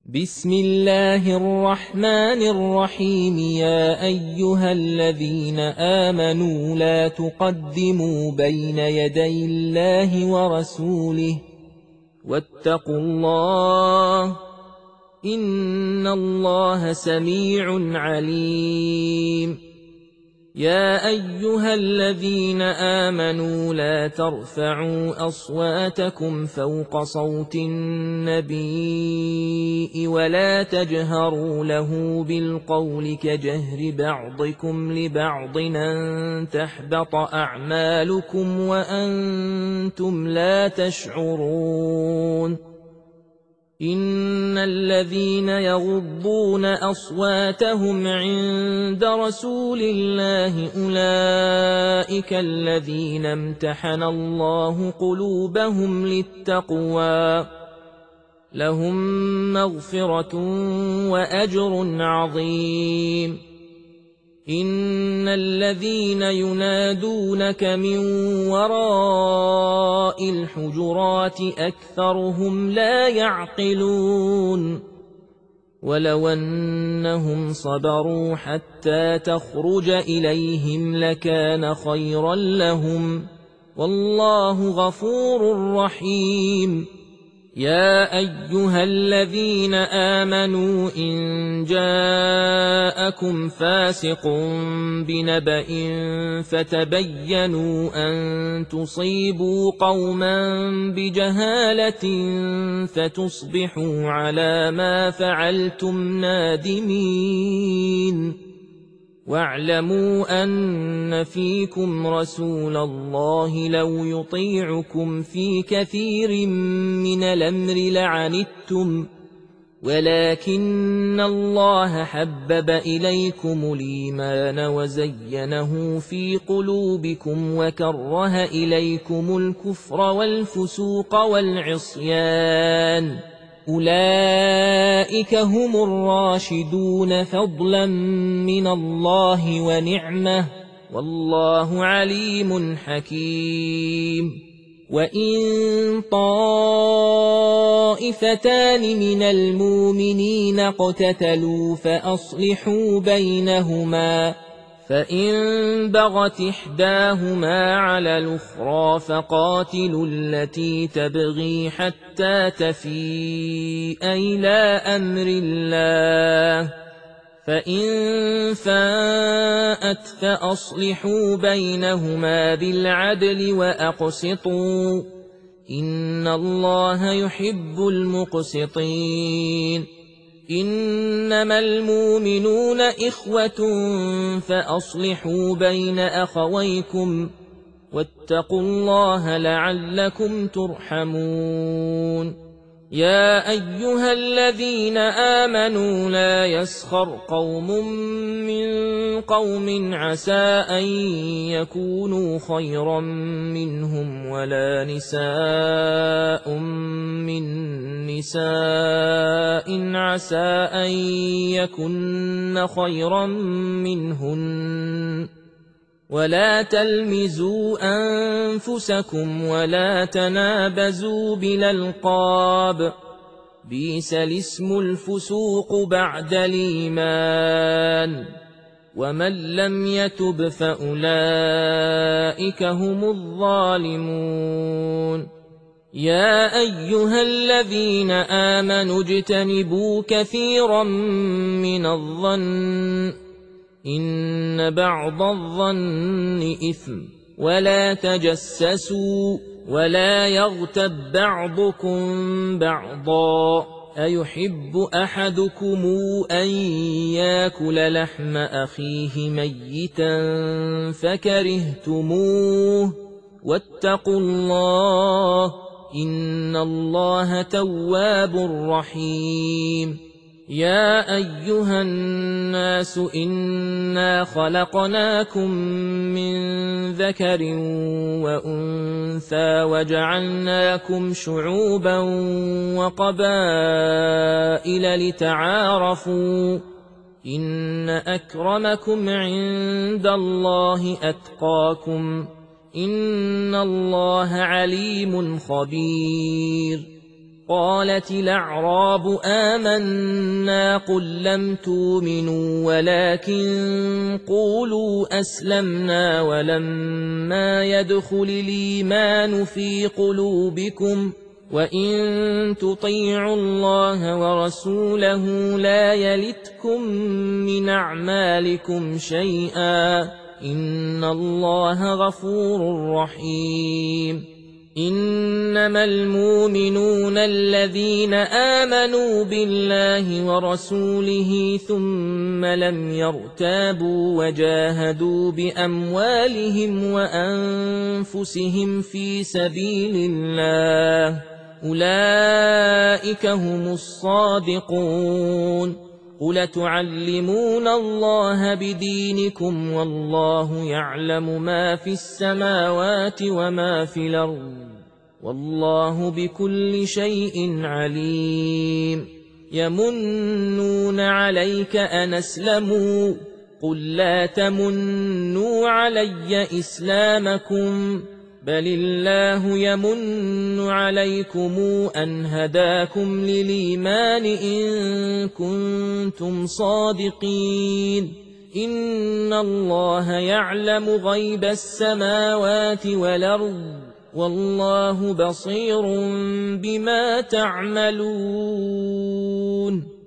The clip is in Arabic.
بسم الله الرحمن الرحيم. يا أيها الذين آمنوا لا تقدموا بين يدي الله ورسوله واتقوا الله إن الله سميع عليم. يا أيها الذين آمنوا لا ترفعوا أصواتكم فوق صوت النبي ولا تجهروا له بالقول كجهر بعضكم لبعض أن تحبط أعمالكم وأنتم لا تشعرون. إن الذين يغضون أصواتهم عند رسول الله أولئك الذين امتحن الله قلوبهم للتقوى لهم مغفرة وأجر عظيم. إن الذين ينادونك من وراء الحجرات أكثرهم لا يعقلون. ولو أنهم صبروا حتى تخرج إليهم لكان خيرا لهم والله غفور رحيم. يا أيها الذين آمنوا إن جاءكم فاسق بنبأ فتبينوا أن تصيبوا قوما بجهالة فتصبحوا على ما فعلتم نادمين. واعلموا أن فيكم رسول الله لو يطيعكم في كثير من الأمر لعنتم ولكن الله حبب إليكم الإيمان وزينه في قلوبكم وكره إليكم الكفر والفسوق والعصيان أولئك هم الراشدون فضلا من الله ونعمة والله عليم حكيم. وإن طائفتان من المؤمنين اقتتلوا فأصلحوا بينهما فإن بغت إحداهما على الأخرى فقاتلوا التي تبغي حتى تفيء إلى أمر الله فإن فاءت فأصلحوا بينهما بالعدل وأقسطوا إن الله يحب المقسطين. إنما المؤمنون إخوة فأصلحوا بين أخويكم واتقوا الله لعلكم ترحمون. يا أيها الذين آمنوا لا يسخر قوم من قوم عسى أن يكونوا خيرا منهم ولا نساء من نساء عسى أن يكن خيرا منهن ولا تلمزوا أنفسكم ولا تنابزوا بالألقاب بئس الاسم الفسوق بعد الإيمان ومن لم يتب فأولئك هم الظالمون. يا أيها الذين آمنوا اجتنبوا كثيرا من الظن إن بعض الظن إثم ولا تجسسوا ولا يغتب بعضكم بعضا أيحب أحدكم أن يأكل لحم أخيه ميتا فكرهتموه واتقوا الله إن الله تواب رحيم. يا أيها الناس إنا خلقناكم من ذكر وأنثى وجعلناكم شعوبا وقبائل لتعارفوا إن أكرمكم عند الله أتقاكم إن الله عليم خبير. قالت الأعراب آمنا قل لم تؤمنوا ولكن قولوا أسلمنا ولما يدخل الإيمان في قلوبكم وإن تطيعوا الله ورسوله لا يلتكم من أعمالكم شيئا إن الله غفور رحيم إنما المؤمنون الذين آمنوا بالله ورسوله ثم لم يرتابوا وجاهدوا بأموالهم وأنفسهم في سبيل الله أولئك هم الصادقون قل تعلمون الله بدينكم والله يعلم ما في السماوات وما في الأرض والله بكل شيء عليم يمنون عليك أن أسلموا قل لا تمنوا علي إسلامكم بل الله يمن عليكم أن هداكم للإيمان إن كنتم صادقين إن الله يعلم غيب السماوات والأرض والله بصير بما تعملون